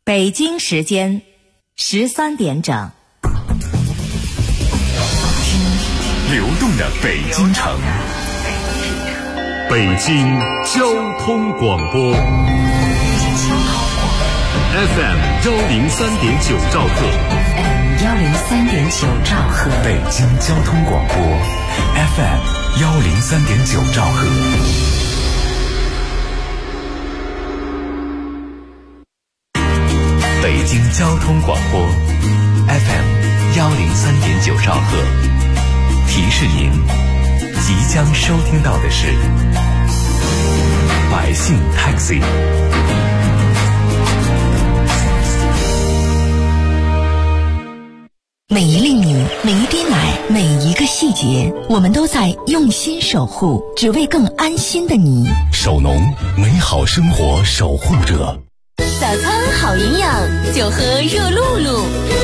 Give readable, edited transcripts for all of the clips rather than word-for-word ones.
北京时间13点整。 流动的北京城，北京交通广播 FM 103.9兆赫， 103.9兆赫， 北京交通广播 FM 103.9兆赫。北京交通广播 FM 103.9兆赫，提示您，即将收听到的是百姓 Taxi。 每一粒米，每一滴奶，每一个细节，我们都在用心守护，只为更安心的你。 守农，美好生活守护者。 早餐好营养，就喝热露露。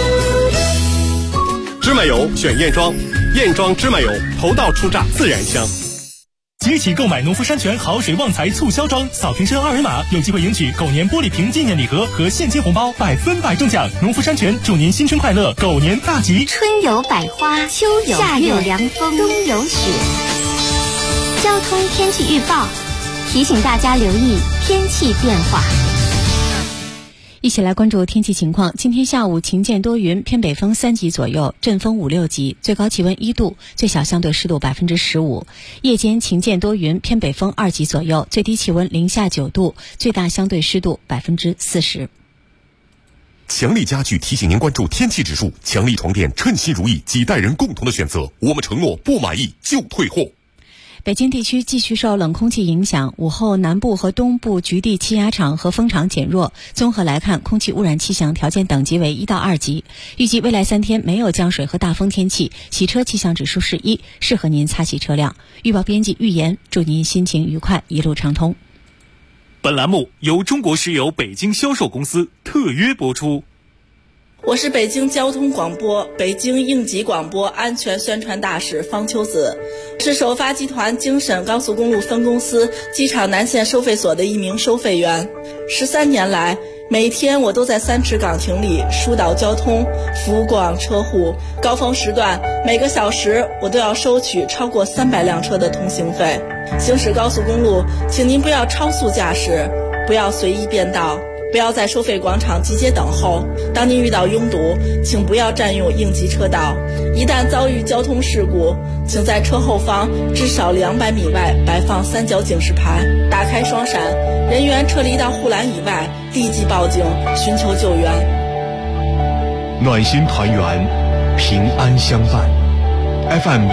芝麻油选燕庄，燕庄芝麻油头道出榨，自然香。 即起购买农夫山泉好水旺财促销装，扫瓶身二维码有机会赢取狗年玻璃瓶纪念礼盒和现金红包，100%中奖。农夫山泉祝您新春快乐，狗年大吉。 春有百花，秋有夏有凉风，冬有雪。交通天气预报提醒大家留意天气变化。 一起来关注天气情况。今天下午晴间多云，偏北风3级左右，阵风5、6级，最高气温1度，最小相对湿度15%。夜间晴间多云，偏北风2级左右，最低气温零下9度，最大相对湿度40%。 强力家具提醒您关注天气指数，强力床垫称心如意，几代人共同的选择，我们承诺不满意就退货。 北京地区继续受冷空气影响，午后南部和东部局地气压场和风场减弱。综合来看，空气污染气象条件等级为1到2级。预计未来3天没有降水和大风天气，洗车气象指数是1，适合您擦洗车辆。预报编辑预言，祝您心情愉快，一路畅通。 本栏目由中国石油北京销售公司特约播出。 我是北京交通广播北京应急广播安全宣传大使方秋子，是首发集团京沈高速公路分公司机场南线收费所的一名收费员。13年来，每天我都在3池岗亭里疏导交通，服务过往车户。高峰时段，每个小时我都要收取超过300辆车的通行费。行驶高速公路，请您不要超速驾驶，不要随意变道，不要在收费广场集结等候。当您遇到拥堵，请不要占用应急车道。一旦遭遇交通事故，请在车后方至少200米外摆放3角警示牌，打开双闪，人员撤离到护栏以外，立即报警寻求救援。 暖心团圆，平安相伴。FM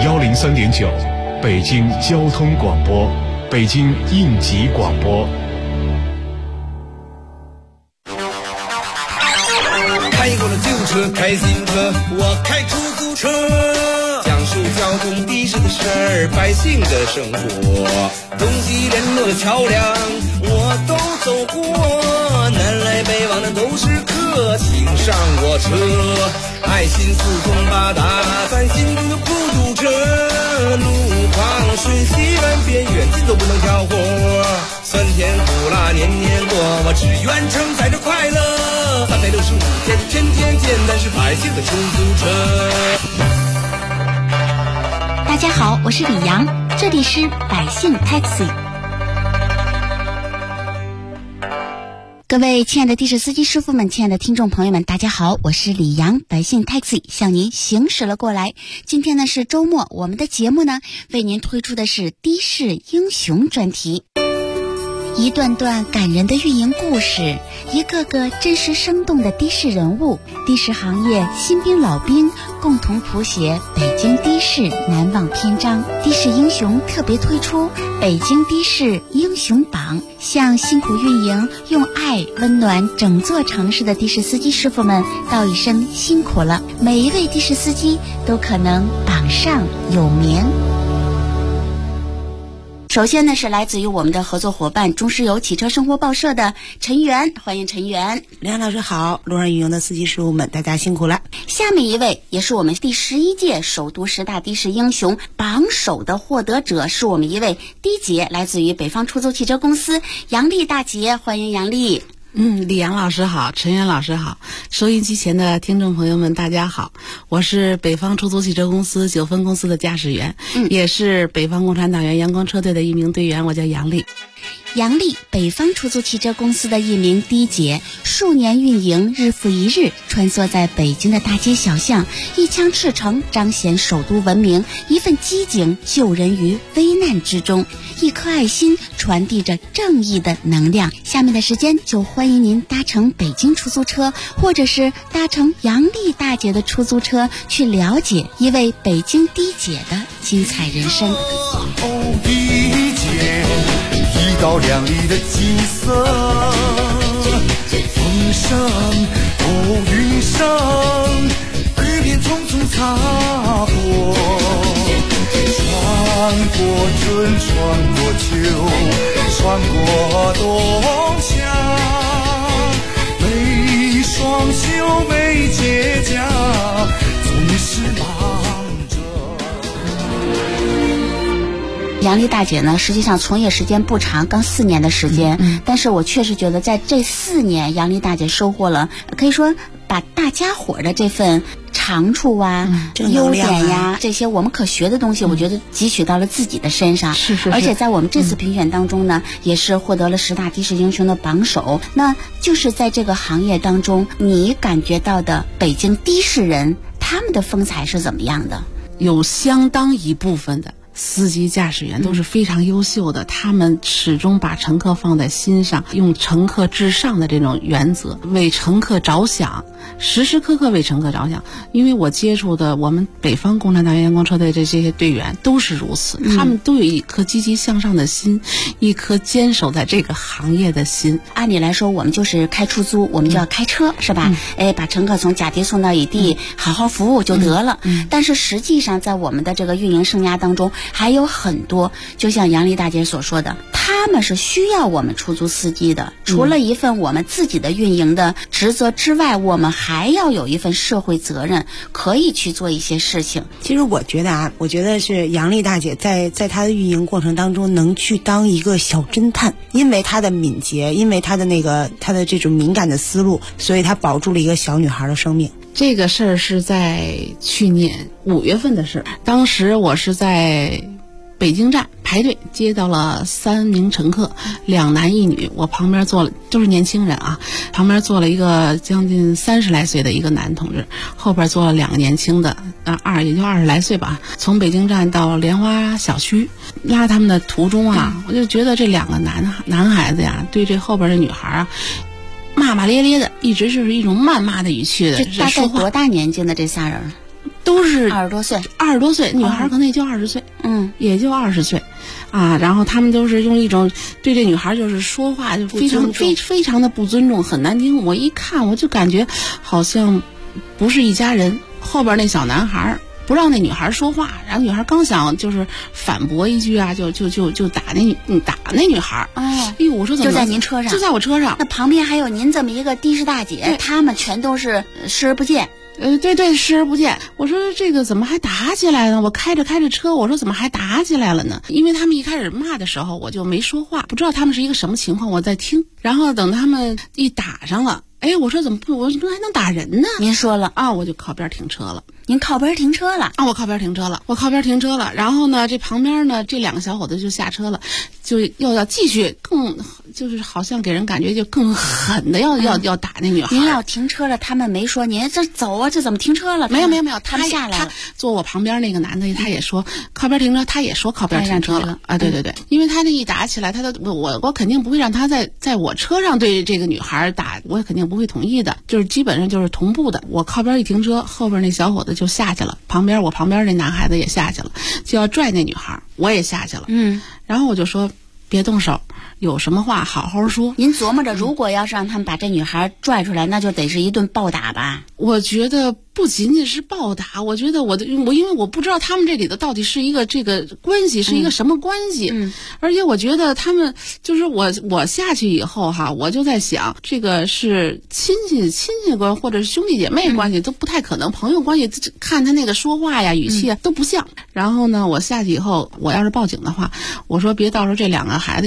103.9，北京交通广播，北京应急广播。 开过了旧车，开新车，我开出租车，讲述交通的士的事儿，百姓的生活，东西联络的桥梁我都走过，南来北往的都是客，请上我车，爱心四通八达，翻新中的不堵车，路况瞬息万变，远近都不能挑活，酸甜苦辣年年过，我只愿承载着快乐，365天天天简单是百姓的出租车。 大家好，我是李阳，这里是百姓 Taxi。各位亲爱的的士司机师傅们，亲爱的听众朋友们，大家好，我是李阳，百姓 Taxi 向您行驶了过来。今天呢是周末，我们的节目呢为您推出的是的士英雄专题。一段段感人的运营故事，一个个真实生动的的士人物，的士行业新兵老兵共同谱写北京的士难忘篇章。的士英雄特别推出北京的士英雄榜，向辛苦运营用爱温暖整座城市的的士司机师傅们道一声辛苦了，每一位的士司机都可能榜上有名。首先呢是来自于我们的合作伙伴中石油汽车生活报社的陈源，欢迎陈源。 梁老师好，路上运营的司机师傅们，大家辛苦了。 下面一位也是我们第11届首都10大的士英雄榜首的获得者，是我们一位的姐，来自于北方出租汽车公司杨丽大姐，欢迎杨丽。 李阳老师好，陈元老师好，收音机前的听众朋友们大家好，我是北方出租汽车公司9分公司的驾驶员，也是北方共产党员阳光车队的一名队员，我叫杨丽。 杨丽，北方出租汽车公司的一名的姐，数年运营，日复一日，穿梭在北京的大街小巷，一腔赤诚彰显首都文明，一份机警救人于危难之中，一颗爱心传递着正义的能量。下面的时间就欢迎您搭乘北京出租车，或者是搭乘杨丽大姐的出租车，去了解一位北京的姐的精彩人生。 一道亮丽的金色，风声云声，雨点匆匆擦过，穿过春，穿过秋，穿过冬夏，每双秀，每结痂，总是忙着。 杨丽大姐呢，实际上从业时间不长，刚4年的时间，但是我确实觉得在这4年，杨丽大姐收获了，可以说把大家伙的这份长处啊、优点呀，这些我们可学的东西，我觉得汲取到了自己的身上。 是。 而且在我们这次评选当中呢，也是获得了10大的士英雄的榜首。那就是在这个行业当中，你感觉到的北京的士人他们的风采是怎么样的？ 有相当一部分的司机驾驶员都是非常优秀的，他们始终把乘客放在心上，用乘客至上的这种原则，为乘客着想，时时刻刻为乘客着想。因为我接触的我们北方共产党员阳光车队这些队员都是如此，他们都有一颗积极向上的心，一颗坚守在这个行业的心。 按理来说，我们就是开出租，我们就要开车，是吧？把乘客从甲地送到乙地，好好服务就得了。但是实际上在我们的这个运营生涯当中，还有很多，就像杨丽大姐所说的，他们是需要我们出租司机的。除了一份我们自己的运营的职责之外，我们还要有一份社会责任，可以去做一些事情。 其实我觉得是杨丽大姐在她的运营过程当中能去当一个小侦探，因为她的敏捷，因为她的这种敏感的思路，所以她保住了一个小女孩的生命。这个事儿是在去年5月份的事儿，当时我是在北京站排队接到了3名乘客，2男1女，我旁边坐了，都是年轻人啊，旁边坐了一个将近30来岁的一个男同志，后边坐了2个年轻的，也就20来岁吧。从北京站到莲花小区拉他们的途中啊，我就觉得这2个男孩子呀，对这后边的女孩啊，骂骂咧咧的，一直是一种谩骂的语气的。 这大概多大年纪的这仨人？ 都是 20多岁 ，20多岁，女孩可能也就20岁，也就20岁，啊，然后他们都是用一种对这女孩就是说话就非常的不尊重，很难听。我一看我就感觉好像不是一家人。后边那小男孩不让那女孩说话，然后女孩刚想就是反驳一句啊，就打那女孩。哎呦，我说怎么就在您车上？ 就在我车上。 那旁边还有您这么一个的士大姐，他们全都是视而不见。 对，视而不见。我说这个怎么还打起来了？我开着车，我说怎么还打起来了呢？因为他们一开始骂的时候，我就没说话，不知道他们是一个什么情况，我在听。然后等他们一打上了，我说怎么不，我说还能打人呢？ 您说了啊，我就靠边停车了。 您靠边停车了啊？我靠边停车了。然后呢，这旁边呢，这2个小伙子就下车了，就又要继续就是好像给人感觉就更狠的要打那女孩。 您要停车了，他们没说您这走啊，这怎么停车了？ 没有， 他们下来了。 他坐我旁边那个男的，他也说靠边停车，他也说靠边停车了啊。对，因为他这一打起来，我肯定不会让他在我车上对这个女孩打，我肯定不会同意的，就是基本上就是同步的。我靠边一停车，后边那小伙子就下去了，我旁边那男孩子也下去了，就要拽那女孩，我也下去了。然后我就说别动手，有什么话好好说。 您琢磨着，如果要是让他们把这女孩拽出来，那就得是一顿暴打吧？ 我觉得不仅仅是暴打，我觉得因为我不知道他们这里的到底是一个这个关系是一个什么关系，而且我觉得他们就是我下去以后哈，我就在想，这个是亲戚关或者是兄弟姐妹关系都不太可能，朋友关系看他那个说话呀语气啊都不像。然后呢，我下去以后，我要是报警的话，我说别到时候这2个孩子，因为我也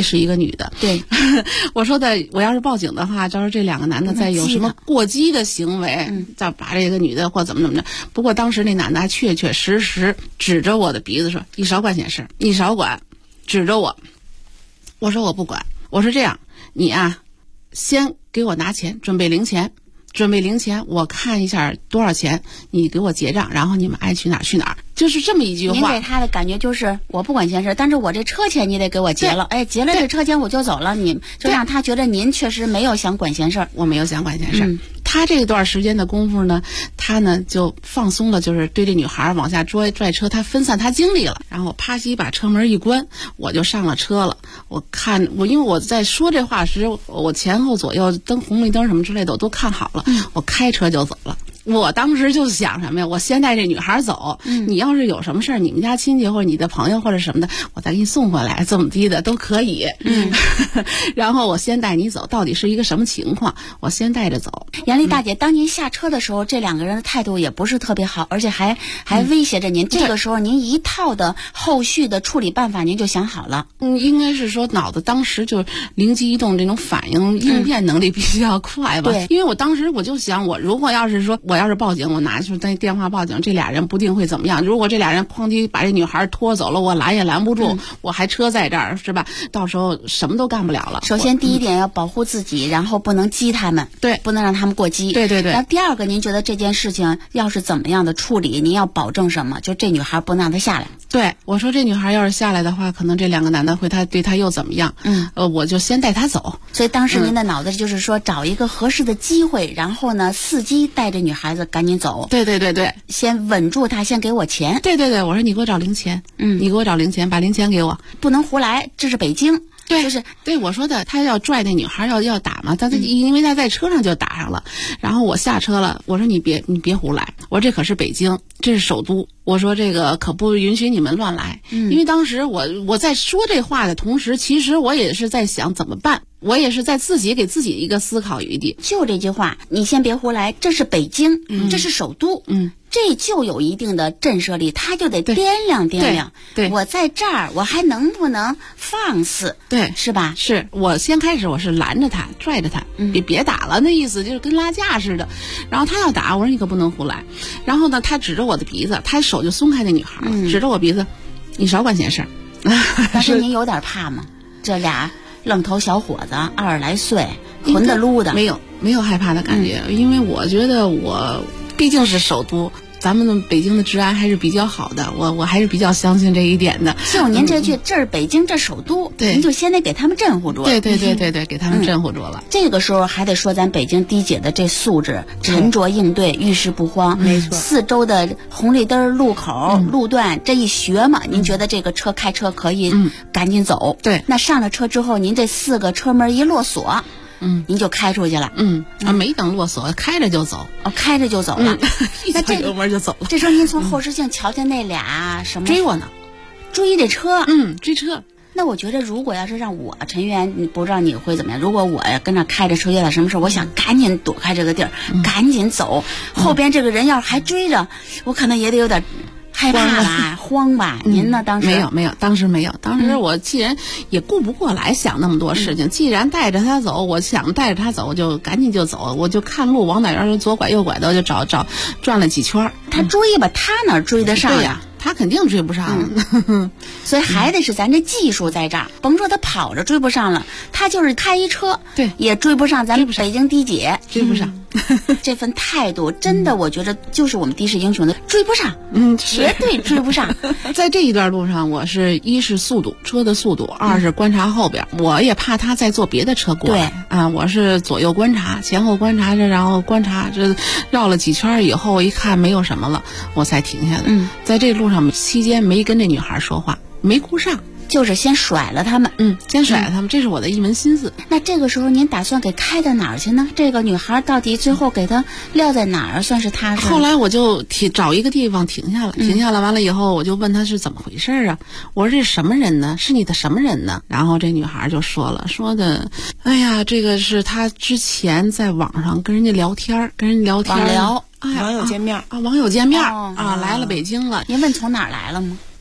也是一个女的。 对， 我说的，我要是报警的话，要是这两个男的再有什么过激的行为，再把这个女的或怎么着。不过当时那男的还确确实实指着我的鼻子说：“你少管闲事，你少管。”指着我，我说我不管。我说这样，你啊，先给我拿钱，准备零钱。我看一下多少钱，你给我结账，然后你们爱去哪儿去哪儿，就是这么一句话。 您给他的感觉就是我不管闲事，但是我这车钱你得给我结了，哎，结了这车钱我就走了，你就让他觉得您确实没有想管闲事。 我没有想管闲事。他这段时间的功夫呢，他呢就放松了，就是对这女孩往下拽车，他分散他精力了。然后啪叽把车门一关，我就上了车了。因为我在说这话时，我前后左右灯红绿灯什么之类的我都看好了，我开车就走了。我当时就想什么呀？我先带这女孩走，你要是有什么事儿，你们家亲戚或者你的朋友或者什么的，我再给你送回来，怎么地的都可以。然后我先带你走，到底是一个什么情况？我先带着走。 杨丽大姐，当您下车的时候，这两个人的态度也不是特别好，而且还威胁着您。这个时候，您一套的后续的处理办法您就想好了。 应该是说脑子当时就灵机一动，这种反应应变能力比较快吧。 对， 因为我当时我就想，我如果要是报警，我拿出那电话报警，这俩人不定会怎么样。如果这俩人哐叽把这女孩拖走了，我拦也拦不住，我还车在这儿，是吧？到时候什么都干不了了。 首先第一点要保护自己，然后不能激他们， 对， 不能让他们过激。 对。 然后第二个，您觉得这件事情要是怎么样的处理，您要保证什么？就这女孩不能让她下来。 对，我说这女孩要是下来的话，可能这两个男的对她又怎么样？我就先带她走。 所以当时您的脑子就是说，找一个合适的机会，然后呢，伺机带着女孩子赶紧走。 对， 先稳住她，先给我钱。 对，我说你给我找零钱，你给我找零钱，把零钱给我， 不能胡来，这是北京。 对， 就是对我说的，他要拽那女孩要打嘛，因为他在车上就打上了，然后我下车了，我说你别胡来，我说这可是北京，这是首都，我说这个可不允许你们乱来。因为当时我在说这话的同时，其实我也是在想怎么办，我也是在自己给自己一个思考余地。 就这句话，你先别胡来，这是北京，这是首都，这就有一定的震慑力，他就得掂量掂量。 对， 我在这儿，我还能不能放肆？ 对， 是吧？ 是我先开始我是拦着他，拽着他，别打了，那意思就是跟拉架似的。然后他要打，我说你可不能胡来。然后呢，他指着我的鼻子，他手就松开那女孩，指着我鼻子，你少管闲事。 但是您有点怕吗？这俩愣头小伙子，20来岁，混的撸的， 没有害怕的感觉，因为我觉得我毕竟是首都，咱们的北京的治安还是比较好的，我还是比较相信这一点的。 就您这句，这是北京，这首都， 对， 您就先得给他们镇唬住了。 对，给他们镇唬住了。 这个时候还得说咱北京低姐的这素质，沉着应对，遇事不慌。 没错， 四周的红绿灯、路口、路段这一学嘛，您觉得这个开车可以赶紧走。 对， 那上了车之后，您这4个车门一落锁。您就开出去了。 没等落锁，开着就走。 开着就走了。 那这油门就走了。 这时候您从后视镜瞧见那俩什么？ 追我呢， 追这车。 追车。 那我觉得，如果要是让我陈媛，不知道你会怎么样？如果我跟那开着车遇到什么事，我想赶紧躲开这个地儿，赶紧走。后边这个人要是还追着，我可能也得有点害怕吧，慌吧？您呢？当时没有，当时没有。当时我既然也顾不过来想那么多事情，既然带着他走，我想带着他走，我就赶紧就走，我就看路往哪边左拐右拐的，我就找转了几圈。 他追吧，他哪追得上呀？他肯定追不上， 所以还得是咱这技术在这儿。甭说他跑着追不上了，他就是开一车， 对， 也追不上咱们北京低姐， 追不上。 这份态度真的，我觉得就是我们的士英雄的追不上，绝对追不上。 在这一段路上，我是一是速度，车的速度；二是观察后边，我也怕他再坐别的车过来。对啊，我是左右观察，前后观察着，然后观察这绕了几圈以后，一看没有什么了，我才停下来。在这路上期间没跟这女孩说话，没顾上。 就是先甩了他们， 先甩了他们，这是我的一门心思。 那这个时候您打算给开到哪儿去呢？这个女孩到底最后给她撂在哪儿算是踏实？ 后来我就找一个地方停下了，完了以后我就问她是怎么回事啊？我说这是什么人呢？是你的什么人呢？然后这女孩就说的，哎呀，这个是她之前在网上跟人家聊天， 网聊。 网友见面网友见面来了北京了。 您问从哪儿来了吗？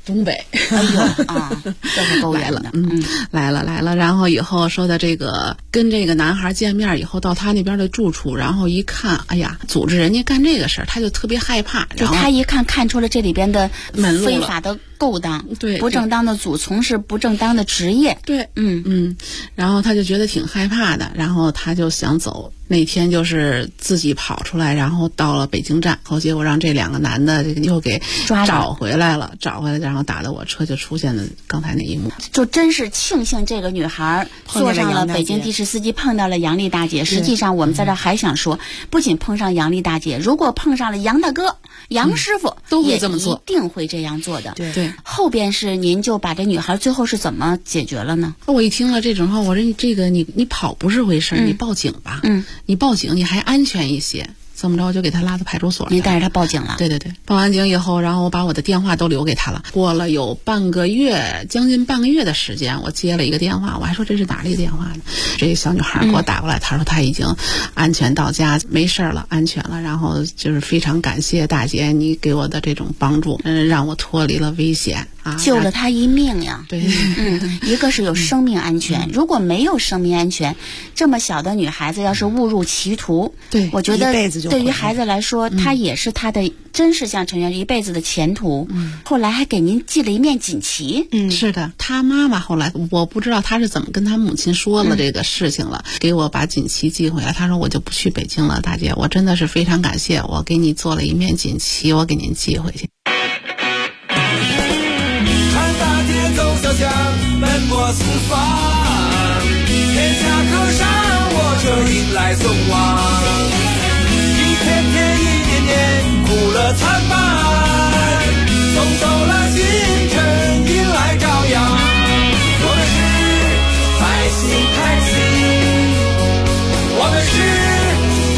东北。 哎呦啊，这是够远的。 来了。然后以后说的这个跟这个男孩见面以后，到他那边的住处，然后一看，哎呀，组织人家干这个事儿，他就特别害怕。 就他一看出了这里边的门路了， 非法的勾当， 对， 不正当的从事不正当的职业， 对，然后他就觉得挺害怕的，然后他就想走。那天就是自己跑出来，然后到了北京站，后结果让这2个男的又给找回来了，然后打的我车就出现了刚才那一幕。 就真是庆幸这个女孩坐上了北京的士司机，碰到了杨丽大姐。实际上我们在这还想说，不仅碰上杨丽大姐，如果碰上了杨大哥、杨师傅， 都会这么做， 一定会这样做的。 对。 后边是您就把这女孩最后是怎么解决了呢？ 我一听了这种话，我说这个你跑不是回事，你报警吧。你报警你还安全一些。这么着我就给他拉到派出所了。 你带着他报警了？ 对，报完警以后，然后我把我的电话都留给他了。过了有将近半个月的时间，我接了一个电话，我还说这是哪里的电话呢？这小女孩给我打过来，她说她已经安全到家，没事了，安全了。然后就是非常感谢大姐你给我的这种帮助，让我脱离了危险啊， 救了她一命呀。 对， 一个是有生命安全，如果没有生命安全，这么小的女孩子要是误入歧途， 对， 我觉得一辈子就对于孩子来说，她也是她的，真是像陈员一辈子的前途。后来还给您寄了一面锦旗。 是的，她妈妈后来我不知道她是怎么跟她母亲说了这个事情了，给我把锦旗寄回来。她说我就不去北京了，大姐，我真的是非常感谢，我给你做了一面锦旗，我给您寄回去。 看大街走小巷，奔波四方，天下客商，我这迎来送往。一天天一年年，苦乐参半，送走了星辰，迎来朝阳。我们是百姓开心，我们是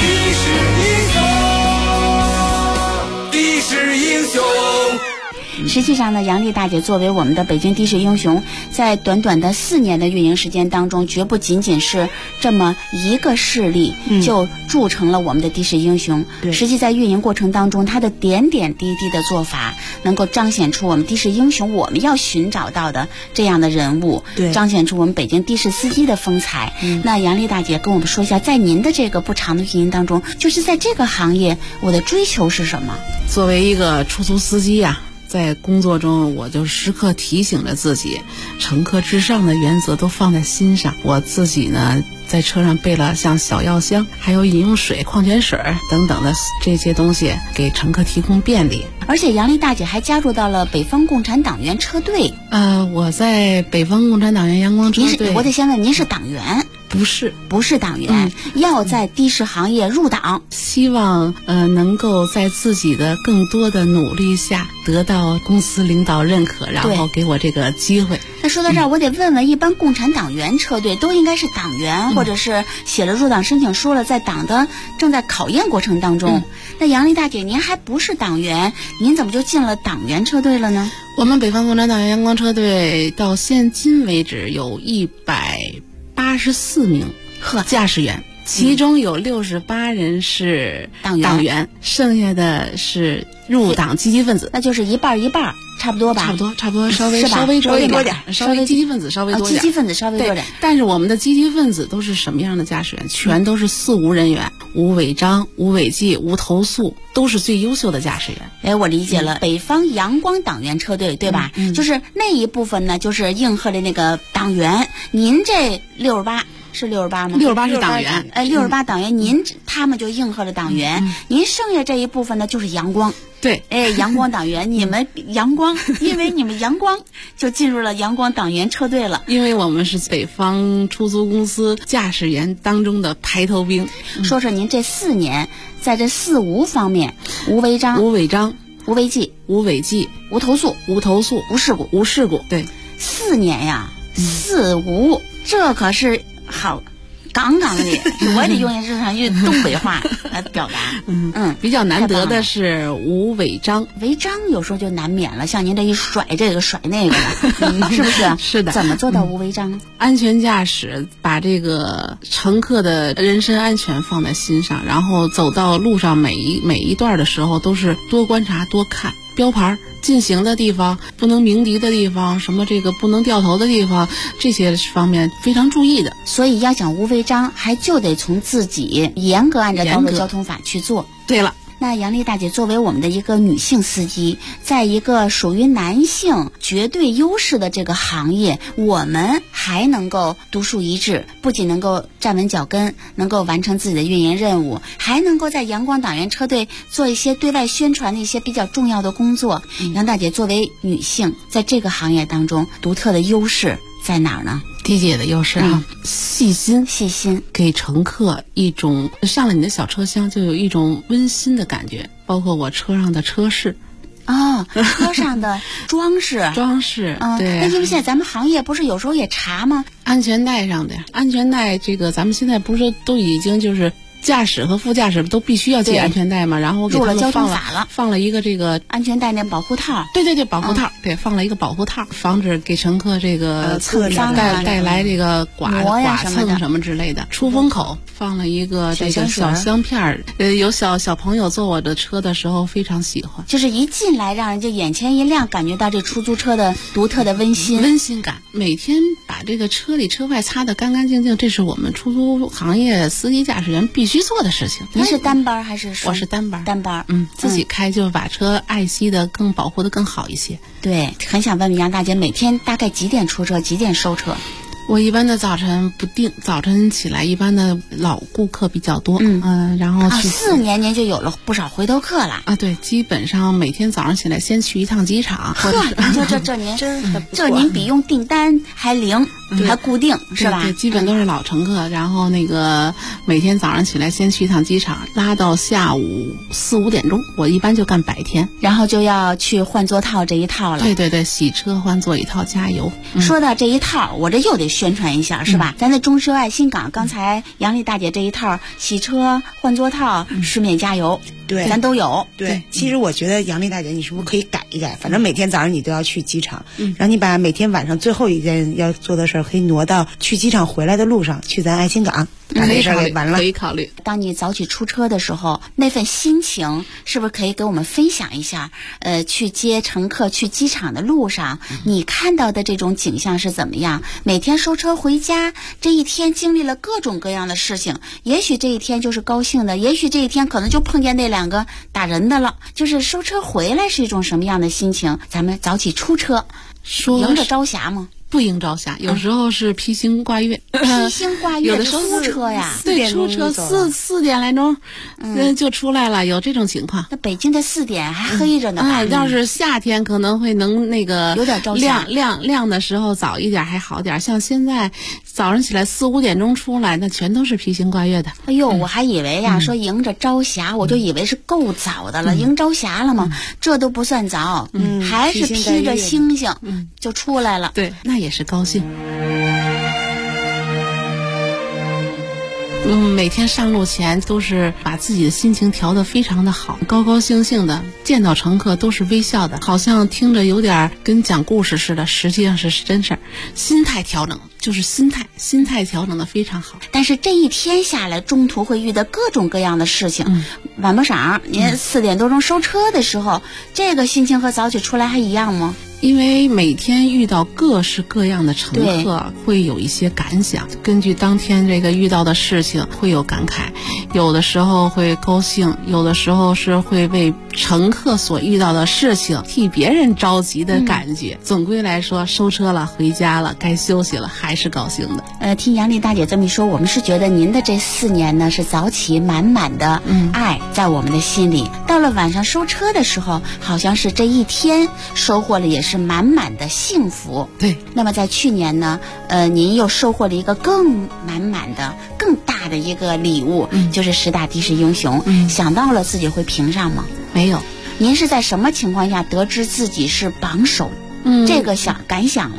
的士英雄。 实际上呢，杨丽大姐作为我们的北京的士英雄，在短短的4年的运营时间当中，绝不仅仅是这么一个事例就铸成了我们的的士英雄。实际在运营过程当中，她的点点滴滴的做法，能够彰显出我们的士英雄我们要寻找到的这样的人物，彰显出我们北京的士司机的风采。那杨丽大姐跟我们说一下，在您的这个不长的运营当中，就是在这个行业，我的追求是什么？ 作为一个出租司机呀，在工作中我就时刻提醒着自己，乘客至上的原则都放在心上。我自己呢，在车上备了像小药箱，还有饮用水、矿泉水等等的这些东西，给乘客提供便利。 而且杨丽大姐还加入到了北方共产党员车队。 我在北方共产党员阳光车队。 我得先问，您是党员？不是党员，要在的士行业入党， 希望能够在自己的更多的努力下得到公司领导认可，然后给我这个机会。 那说到这儿，我得问问，一般共产党员车队都应该是党员，或者是写了入党申请书了，在党的正在考验过程当中。那杨丽大姐，您还不是党员，您怎么就进了党员车队了呢？ 我们北方共产党员阳光车队到现今为止有184名驾驶员，其中有68人是党员，剩下的是入党积极分子， 那就是一半一半，差不多吧？ 差不多，稍微多一点，稍微积极分子稍微多点， 积极分子稍微多点。 但是我们的积极分子都是什么样的驾驶员？全都是4无人员，无违章、无违纪、无投诉，都是最优秀的驾驶员。 我理解了，北方阳光党员车队，对吧？就是那一部分呢，就是应和的那个党员。您这68。是68吗 ？68是党员 ，68党员，他们就应和了党员。您剩下这一部分呢，就是阳光。 对， 阳光党员，你们阳光，因为你们阳光就进入了阳光党员车队了。 因为我们是北方出租公司驾驶员当中的排头兵。 说说您这4年在这4无方面，无违章、 无违章、 无违纪、 无违纪、 无投诉、 无投诉、 无事故、 无事故。对 ，4年呀，4无，这可是好。杠杠的，我也得用日常东北话来表达。 比较难得的是无违章。 违章有时候就难免了，像您这一甩这个甩那个的，是不是？ 是的。 怎么做到无违章？ 安全驾驶，把这个乘客的人身安全放在心上，然后走到路上每一段的时候都是多观察多看。 标牌。进行的地方，不能鸣笛的地方，什么这个不能掉头的地方，这些方面非常注意的。 所以要讲无违章，还就得从自己严格按照道路交通法去做。 对了。 那杨丽大姐作为我们的一个女性司机，在一个属于男性绝对优势的这个行业，我们还能够独树一帜，不仅能够站稳脚跟，能够完成自己的运营任务，还能够在阳光党员车队做一些对外宣传的一些比较重要的工作。杨大姐作为女性，在这个行业当中独特的优势在哪儿呢？ 迪姐的优势细心，给乘客一种上了你的小车厢就有一种温馨的感觉，包括我车上的车饰。 车上的装饰， 对。 那因为现在咱们行业不是有时候也查吗？ 安全带上的安全带，这个咱们现在不是都已经就是驾驶和副驾驶都必须要系安全带嘛，然后我给他们放了一个这个安全带那保护套。 对，保护套，对，放了一个保护套，防止给乘客这个带来这个剐蹭什么之类的。出风口放了一个这个小香片儿，有小朋友坐我的车的时候非常喜欢， 就是一进来让人就眼前一亮，感觉到这出租车的独特的温馨感。每天把这个车里车外擦得干干净净，这是我们出租行业司机驾驶员必须做的事情。 您是单班还是？ 我是单班。 自己开就把车爱惜的更保护的更好一些。 对，很想问问杨大姐，每天大概几点出车，几点收车？ 我一般的早晨不定，早晨起来一般的老顾客比较多，然后去 4年您就有了不少回头客了啊。对，基本上每天早上起来先去一趟机场。 这您这您比用订单还灵，还固定是吧？ 对，基本都是老乘客。然后那个每天早上起来先去一趟机场，拉到下午4、5点钟，我一般就干白天， 然后就要去换座套这一套了。 对，洗车换座一套，加油。 说到这一套，我这又得宣传一下是吧？咱的中石油爱心港，刚才杨丽大姐这一套洗车换座套、失眠加油， 对， 咱都有。 对，其实我觉得杨丽大姐，你是不是可以改一改？反正每天早上你都要去机场，然后你把每天晚上最后一件要做的事儿可以挪到去机场回来的路上，去咱爱心港。把这事儿给完了， 可以考虑。 当你早起出车的时候，那份心情是不是可以给我们分享一下？去接乘客去机场的路上，你看到的这种景象是怎么样？每天收车回家，这一天经历了各种各样的事情，也许这一天就是高兴的，也许这一天可能就碰见那2个打人的了。就是收车回来是一种什么样的心情？咱们早起出车，迎着朝霞吗？ 不迎朝霞，有时候是披星挂月。 披星挂月， 有的时候出车呀， 对， 出车4点来钟，就出来了，有这种情况。 那北京的4点还黑着呢。 要是夏天可能会能那个有点朝霞， 亮的时候早一点还好点。像现在早上起来4、5点钟出来，那全都是披星挂月的。 哎呦，我还以为呀，说迎着朝霞，我就以为是够早的了，迎朝霞了吗？这都不算早，还是披着星星就出来了。 对，那也是高兴。每天上路前都是把自己的心情调得非常的好，高高兴兴的，见到乘客都是微笑的，好像听着有点跟讲故事似的，实际上是真事儿。心态调整就是心态调整的非常好。 但是这一天下来，中途会遇到各种各样的事情。晚不晌，您4点多钟收车的时候，这个心情和早起出来还一样吗？ 因为每天遇到各式各样的乘客，会有一些感想，根据当天这个遇到的事情会有感慨，有的时候会高兴，有的时候是会为乘客所遇到的事情替别人着急的感觉。总归来说，收车了，回家了，该休息了，还是高兴的。 听杨丽大姐这么一说，我们是觉得您的这4年呢是早起满满的爱在我们的心里。到了晚上收车的时候，好像是这一天收获了也是满满的幸福。 对。 那么在去年呢，您又收获了一个更满满的、更大的一个礼物，就是10大的士英雄。想到了自己会评上吗？ 没有。 您是在什么情况下得知自己是榜首？这个感想了吗？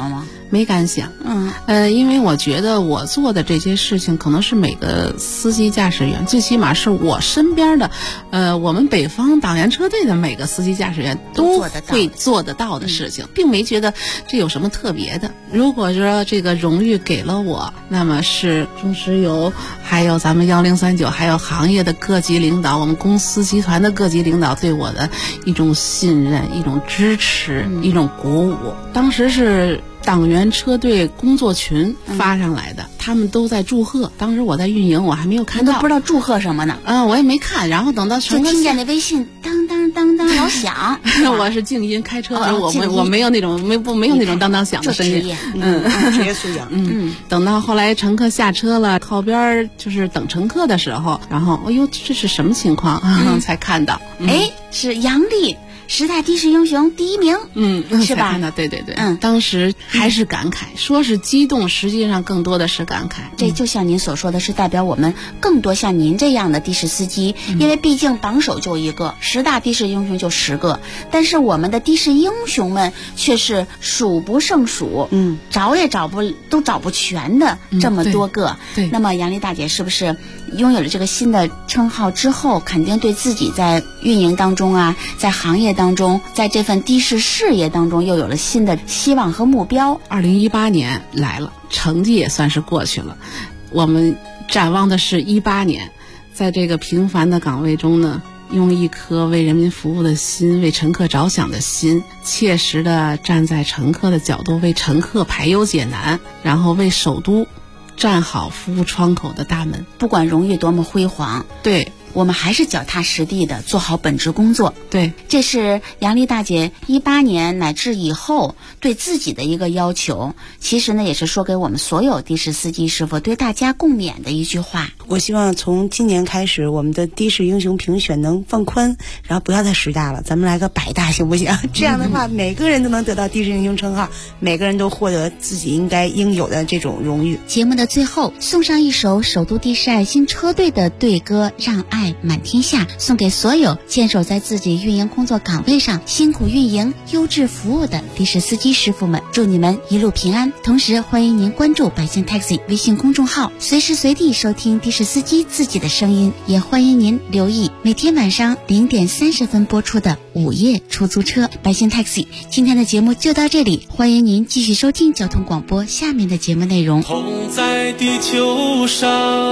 没敢想。因为我觉得我做的这些事情，可能是每个司机驾驶员，最起码是我身边的，我们北方党员车队的每个司机驾驶员都会做得到的事情，并没觉得这有什么特别的。如果说这个荣誉给了我，那么是中石油，还有咱们1039，还有行业的各级领导，我们公司集团的各级领导对我的一种信任、一种支持、一种鼓舞。当时是党员车队工作群发上来的，他们都在祝贺。当时我在运营，我还没有看到， 都不知道祝贺什么呢。 我也没看。然后等到就听见那微信当当当当老响。 我是静音开车，我没有那种没有那种当当响的声音。 职业素养。 等到后来乘客下车了，靠边就是等乘客的时候，然后这是什么情况？才看到， 是杨丽。10大的士英雄第1名，是吧？ 对，当时还是感慨，说是激动，实际上更多的是感慨。 这就像您所说的，是代表我们更多像您这样的的士司机，因为毕竟榜首就一个，10大的士英雄就10个，但是我们的的士英雄们却是数不胜数，找也找不全的这么多个。 对， 那么杨丽大姐是不是拥有了这个新的称号之后，肯定对自己在运营当中啊，在行业当中，在这份的士事业当中又有了新的希望和目标。 2018年来了，成绩也算是过去了，我们展望的是18年，在这个平凡的岗位中呢，用一颗为人民服务的心，为乘客着想的心，切实的站在乘客的角度，为乘客排忧解难，然后为首都站好服务窗口的大门。 不管荣誉多么辉煌， 对， 我们还是脚踏实地的做好本职工作。 对， 这是杨丽大姐18年乃至以后对自己的一个要求，其实呢也是说给我们所有的士司机师傅对大家共勉的一句话。 我希望从今年开始，我们的的士英雄评选能放宽，然后不要再10大了，咱们来个100大行不行？这样的话，每个人都能得到的士英雄称号，每个人都获得自己应有的这种荣誉。 节目的最后，送上一首首都的士爱心车队的队歌《让爱满天下》，送给所有坚守在自己运营工作岗位上辛苦运营优质服务的的士司机师傅们，祝你们一路平安。同时欢迎您关注百姓 Taxi 微信公众号，随时随地收听的士司机自己的声音，也欢迎您留意每天晚上0点30分播出的午夜出租车。百姓 Taxi 今天的节目就到这里，欢迎您继续收听交通广播下面的节目内容。 同在地球上，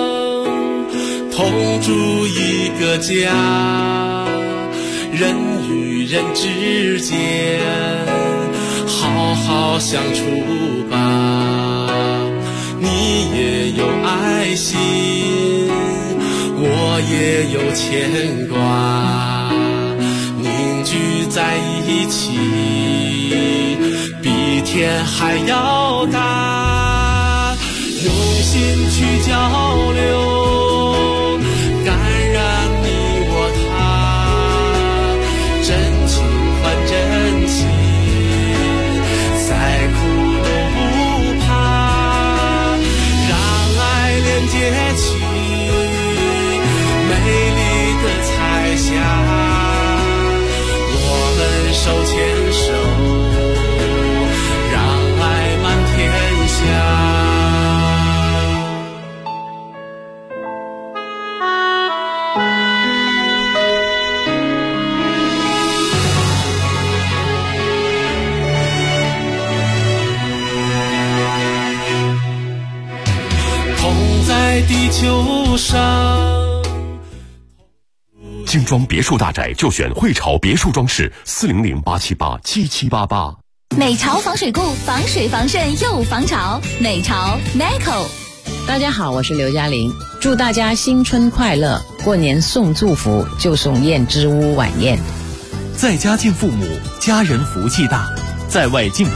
同住一个家，人与人之间好好相处吧。你也有爱心，我也有牵挂，凝聚在一起，比天还要大。用心去交流，感染你我他，真情换真情，再苦都不怕，让爱连接起美丽的彩霞，我们手牵手，让爱满天下。地球上， 精装别墅大宅就选汇潮别墅装饰，400-878-7788。 美潮防水固，防水防渗又防潮。美潮 Neco。 大家好，我是刘嘉玲，祝大家新春快乐！过年送祝福就送燕之屋晚宴。 在家敬父母，家人福气大；在外敬